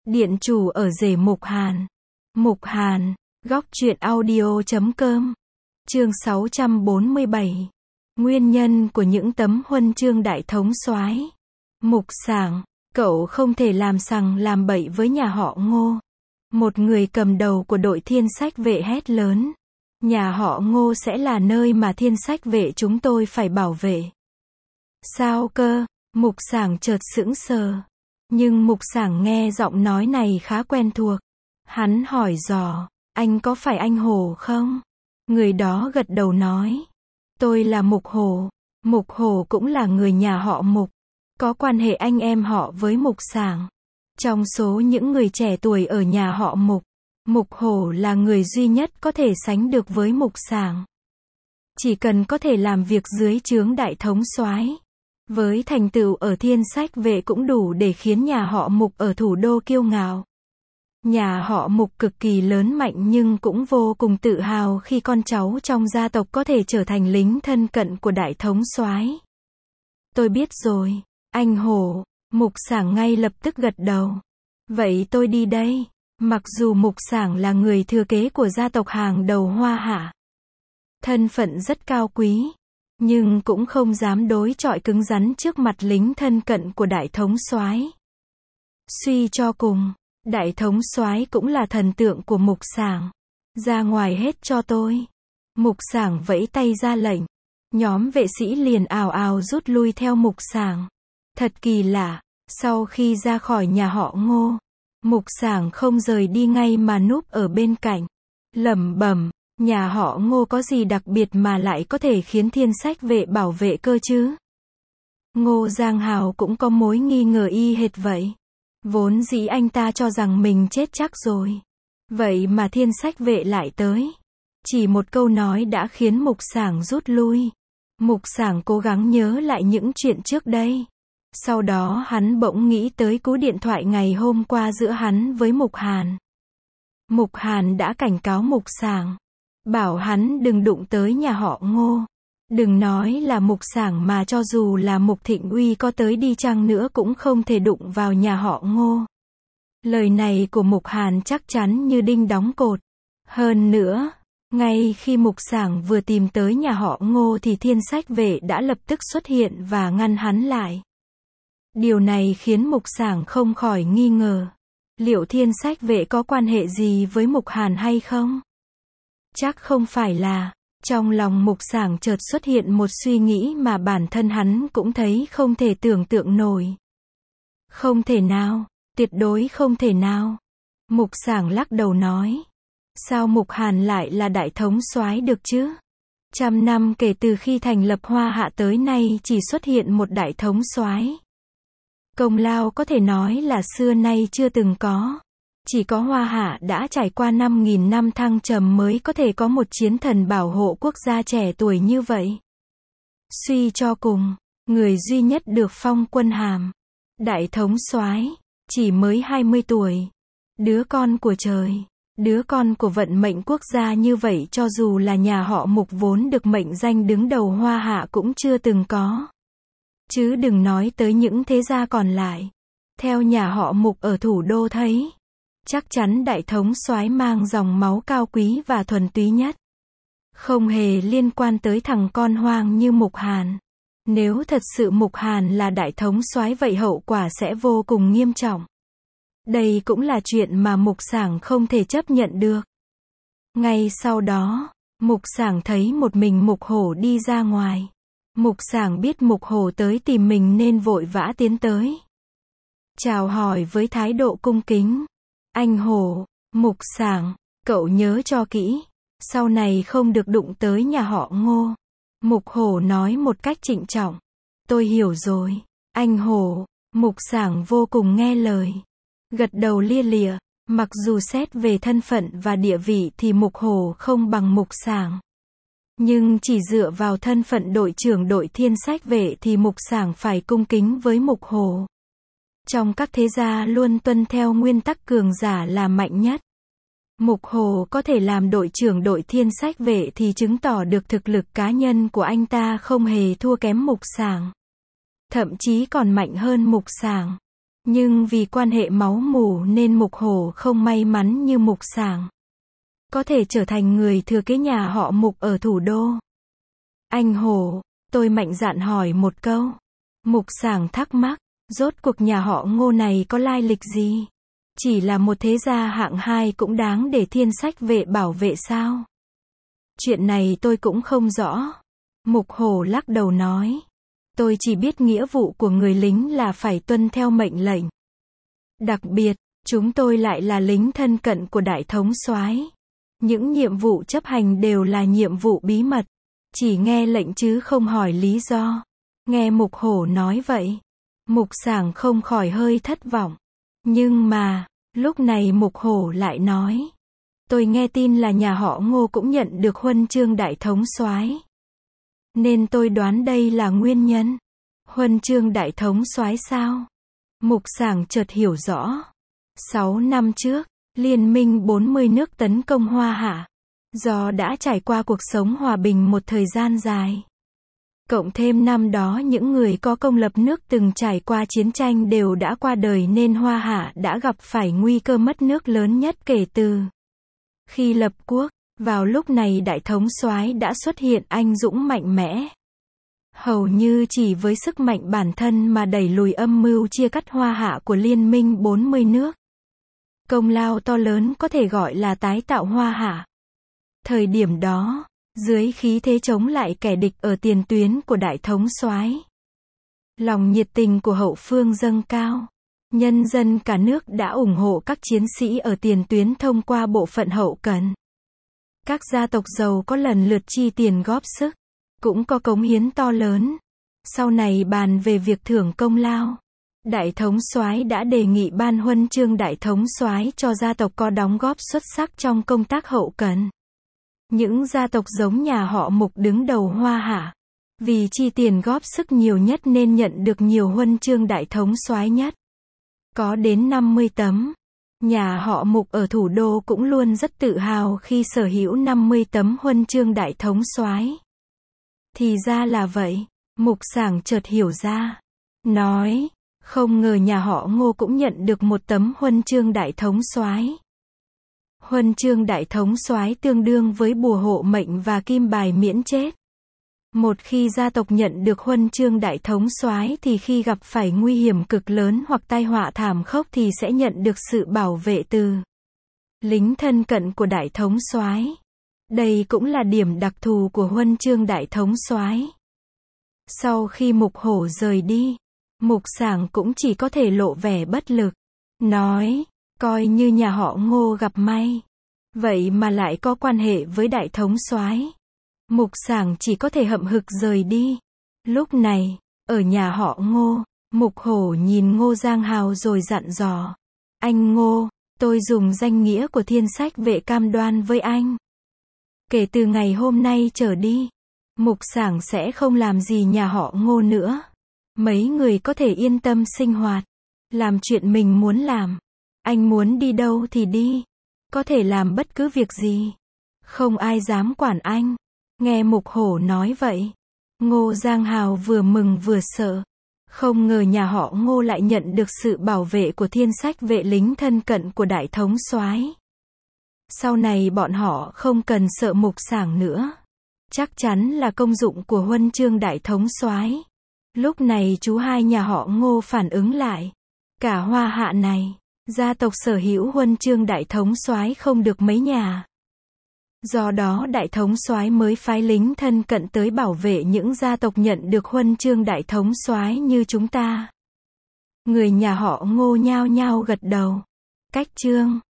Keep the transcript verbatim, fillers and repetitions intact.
Điện chủ ở rể Mục Hàn. Mục Hàn, góc truyện audio chấm com. Chương sáu trăm bốn mươi bảy. Nguyên nhân của những tấm huân chương đại thống soái. Mục Sảng, cậu không thể làm sằng làm bậy với nhà họ Ngô. Một người cầm đầu của đội thiên sách vệ hét lớn. Nhà họ Ngô sẽ là nơi mà thiên sách vệ chúng tôi phải bảo vệ. Sao cơ? Mục Sảng chợt sững sờ. Nhưng Mục Sảng nghe giọng nói này khá quen thuộc. Hắn hỏi dò, anh có phải anh Hổ không? Người đó gật đầu nói, tôi là Mục Hổ. Mục Hổ cũng là người nhà họ Mục, có quan hệ anh em họ với Mục Sảng. Trong số những người trẻ tuổi ở nhà họ Mục, Mục Hổ là người duy nhất có thể sánh được với Mục Sảng. Chỉ cần có thể làm việc dưới trướng đại thống soái, với thành tựu ở thiên sách vệ cũng đủ để khiến nhà họ Mục ở thủ đô kiêu ngạo. Nhà họ Mục cực kỳ lớn mạnh nhưng cũng vô cùng tự hào khi con cháu trong gia tộc có thể trở thành lính thân cận của đại thống soái. Tôi biết rồi, anh Hổ. Mục Sảng ngay lập tức gật đầu. Vậy tôi đi đây. Mặc dù Mục Sảng là người thừa kế của gia tộc hàng đầu Hoa Hạ, thân phận rất cao quý, nhưng cũng không dám đối chọi cứng rắn trước mặt lính thân cận của đại thống soái. Suy cho cùng, đại thống soái cũng là thần tượng của Mục Sảng. Ra ngoài hết cho tôi. Mục Sảng vẫy tay ra lệnh. Nhóm vệ sĩ liền ào ào rút lui theo Mục Sảng. Thật kỳ lạ, sau khi ra khỏi nhà họ Ngô, Mục Sảng không rời đi ngay mà núp ở bên cạnh, lẩm bẩm, nhà họ Ngô có gì đặc biệt mà lại có thể khiến thiên sách vệ bảo vệ cơ chứ? Ngô Giang Hào cũng có mối nghi ngờ y hệt vậy. Vốn dĩ anh ta cho rằng mình chết chắc rồi. Vậy mà thiên sách vệ lại tới. Chỉ một câu nói đã khiến Mục Sảng rút lui. Mục Sảng cố gắng nhớ lại những chuyện trước đây. Sau đó hắn bỗng nghĩ tới cú điện thoại ngày hôm qua giữa hắn với Mục Hàn. Mục Hàn đã cảnh cáo Mục Sảng, bảo hắn đừng đụng tới nhà họ Ngô. Đừng nói là Mục Sảng mà cho dù là Mục Thịnh Uy có tới đi chăng nữa cũng không thể đụng vào nhà họ Ngô. Lời này của Mục Hàn chắc chắn như đinh đóng cột. Hơn nữa, ngay khi Mục Sảng vừa tìm tới nhà họ Ngô thì thiên sách vệ đã lập tức xuất hiện và ngăn hắn lại. Điều này khiến Mục Sảng không khỏi nghi ngờ. Liệu thiên sách vệ có quan hệ gì với Mục Hàn hay không? Chắc không phải là. Trong lòng Mục Sảng chợt xuất hiện một suy nghĩ mà bản thân hắn cũng thấy không thể tưởng tượng nổi. Không thể nào, tuyệt đối không thể nào. Mục Sảng lắc đầu nói. Sao Mục Hàn lại là đại thống soái được chứ? Trăm năm kể từ khi thành lập Hoa Hạ tới nay chỉ xuất hiện một đại thống soái. Công lao có thể nói là xưa nay chưa từng có. Chỉ có Hoa Hạ đã trải qua năm nghìn năm thăng trầm mới có thể có một chiến thần bảo hộ quốc gia trẻ tuổi như vậy. Suy cho cùng, người duy nhất được phong quân hàm đại thống soái chỉ mới hai mươi tuổi. Đứa con của trời, đứa con của vận mệnh quốc gia như vậy cho dù là nhà họ Mục vốn được mệnh danh đứng đầu Hoa Hạ cũng chưa từng có. Chứ đừng nói tới những thế gia còn lại. Theo nhà họ Mục ở thủ đô thấy, chắc chắn đại thống soái mang dòng máu cao quý và thuần túy nhất. Không hề liên quan tới thằng con hoang như Mục Hàn. Nếu thật sự Mục Hàn là đại thống soái vậy hậu quả sẽ vô cùng nghiêm trọng. Đây cũng là chuyện mà Mục Sảng không thể chấp nhận được. Ngay sau đó, Mục Sảng thấy một mình Mục Hổ đi ra ngoài. Mục Sảng biết Mục Hổ tới tìm mình nên vội vã tiến tới. Chào hỏi với thái độ cung kính. Anh Hổ, Mục Sảng, cậu nhớ cho kỹ. Sau này không được đụng tới nhà họ Ngô. Mục Hổ nói một cách trịnh trọng. Tôi hiểu rồi, anh Hổ. Mục Sảng vô cùng nghe lời. Gật đầu lia lịa. Mặc dù xét về thân phận và địa vị thì Mục Hổ không bằng Mục Sảng. Nhưng chỉ dựa vào thân phận đội trưởng đội thiên sách vệ thì Mục Sảng phải cung kính với Mục Hổ. Trong các thế gia luôn tuân theo nguyên tắc cường giả là mạnh nhất. Mục Hổ có thể làm đội trưởng đội thiên sách vệ thì chứng tỏ được thực lực cá nhân của anh ta không hề thua kém Mục Sảng. Thậm chí còn mạnh hơn Mục Sảng. Nhưng vì quan hệ máu mủ nên Mục Hổ không may mắn như Mục Sảng. Có thể trở thành người thừa kế nhà họ Mục ở thủ đô. Anh Hổ, tôi mạnh dạn hỏi một câu. Mục Sảng thắc mắc, rốt cuộc nhà họ Ngô này có lai lịch gì? Chỉ là một thế gia hạng hai cũng đáng để Thiên Sách Vệ bảo vệ sao? Chuyện này tôi cũng không rõ. Mục Hổ lắc đầu nói. Tôi chỉ biết nghĩa vụ của người lính là phải tuân theo mệnh lệnh. Đặc biệt, chúng tôi lại là lính thân cận của Đại Thống Soái. Những nhiệm vụ chấp hành đều là nhiệm vụ bí mật. Chỉ nghe lệnh chứ không hỏi lý do. Nghe Mục Hổ nói vậy, Mục Sảng không khỏi hơi thất vọng. Nhưng mà, lúc này Mục Hổ lại nói. Tôi nghe tin là nhà họ Ngô cũng nhận được huân chương Đại Thống Soái. Nên tôi đoán đây là nguyên nhân. Huân chương Đại Thống Soái sao? Mục Sảng chợt hiểu rõ. Sáu năm trước, Liên minh bốn mươi nước tấn công Hoa Hạ. Do đã trải qua cuộc sống hòa bình một thời gian dài. Cộng thêm năm đó những người có công lập nước từng trải qua chiến tranh đều đã qua đời nên Hoa Hạ đã gặp phải nguy cơ mất nước lớn nhất kể từ khi lập quốc. Vào lúc này Đại Thống Soái đã xuất hiện anh dũng mạnh mẽ. Hầu như chỉ với sức mạnh bản thân mà đẩy lùi âm mưu chia cắt Hoa Hạ của Liên minh bốn mươi nước. Công lao to lớn có thể gọi là tái tạo Hoa Hạ. Thời điểm đó, dưới khí thế chống lại kẻ địch ở tiền tuyến của Đại Thống Soái, lòng nhiệt tình của hậu phương dâng cao. Nhân dân cả nước đã ủng hộ các chiến sĩ ở tiền tuyến thông qua bộ phận hậu cần. Các gia tộc giàu có lần lượt chi tiền góp sức, cũng có cống hiến to lớn. Sau này bàn về việc thưởng công lao, Đại Thống Soái đã đề nghị ban huân chương Đại Thống Soái cho gia tộc có đóng góp xuất sắc trong công tác hậu cần. Những gia tộc giống nhà họ Mục đứng đầu Hoa Hạ, vì chi tiền góp sức nhiều nhất nên nhận được nhiều huân chương Đại Thống Soái nhất. Có đến năm mươi tấm. Nhà họ Mục ở thủ đô cũng luôn rất tự hào khi sở hữu năm mươi tấm huân chương Đại Thống Soái. Thì ra là vậy, Mục Sảng chợt hiểu ra. Nói, không ngờ nhà họ Ngô cũng nhận được một tấm huân chương Đại Thống Soái. Huân chương Đại Thống Soái tương đương với bùa hộ mệnh và kim bài miễn chết. Một khi gia tộc nhận được huân chương Đại Thống Soái thì khi gặp phải nguy hiểm cực lớn hoặc tai họa thảm khốc thì sẽ nhận được sự bảo vệ từ lính thân cận của Đại Thống Soái. Đây cũng là điểm đặc thù của huân chương Đại Thống Soái. Sau khi Mục Hổ rời đi, Mục Sảng cũng chỉ có thể lộ vẻ bất lực. Nói, coi như nhà họ Ngô gặp may. Vậy mà lại có quan hệ với Đại Thống Soái. Mục Sảng chỉ có thể hậm hực rời đi. Lúc này, ở nhà họ Ngô, Mục Hổ nhìn Ngô Giang Hào rồi dặn dò. Anh Ngô, tôi dùng danh nghĩa của Thiên Sách Vệ cam đoan với anh. Kể từ ngày hôm nay trở đi, Mục Sảng sẽ không làm gì nhà họ Ngô nữa. Mấy người có thể yên tâm sinh hoạt, làm chuyện mình muốn làm. Anh muốn đi đâu thì đi. Có thể làm bất cứ việc gì. Không ai dám quản anh. Nghe Mục Hổ nói vậy, Ngô Giang Hào vừa mừng vừa sợ. Không ngờ nhà họ Ngô lại nhận được sự bảo vệ của Thiên Sách Vệ lính thân cận của Đại Thống Soái. Sau này bọn họ không cần sợ Mục Sảng nữa. Chắc chắn là công dụng của huân chương Đại Thống Soái. Lúc này chú hai nhà họ Ngô phản ứng lại. Cả Hoa Hạ này, gia tộc sở hữu huân chương Đại Thống Soái không được mấy nhà. Do đó Đại Thống Soái mới phái lính thân cận tới bảo vệ những gia tộc nhận được huân chương Đại Thống Soái như chúng ta. Người nhà họ Ngô nhao nhao gật đầu. Cách chương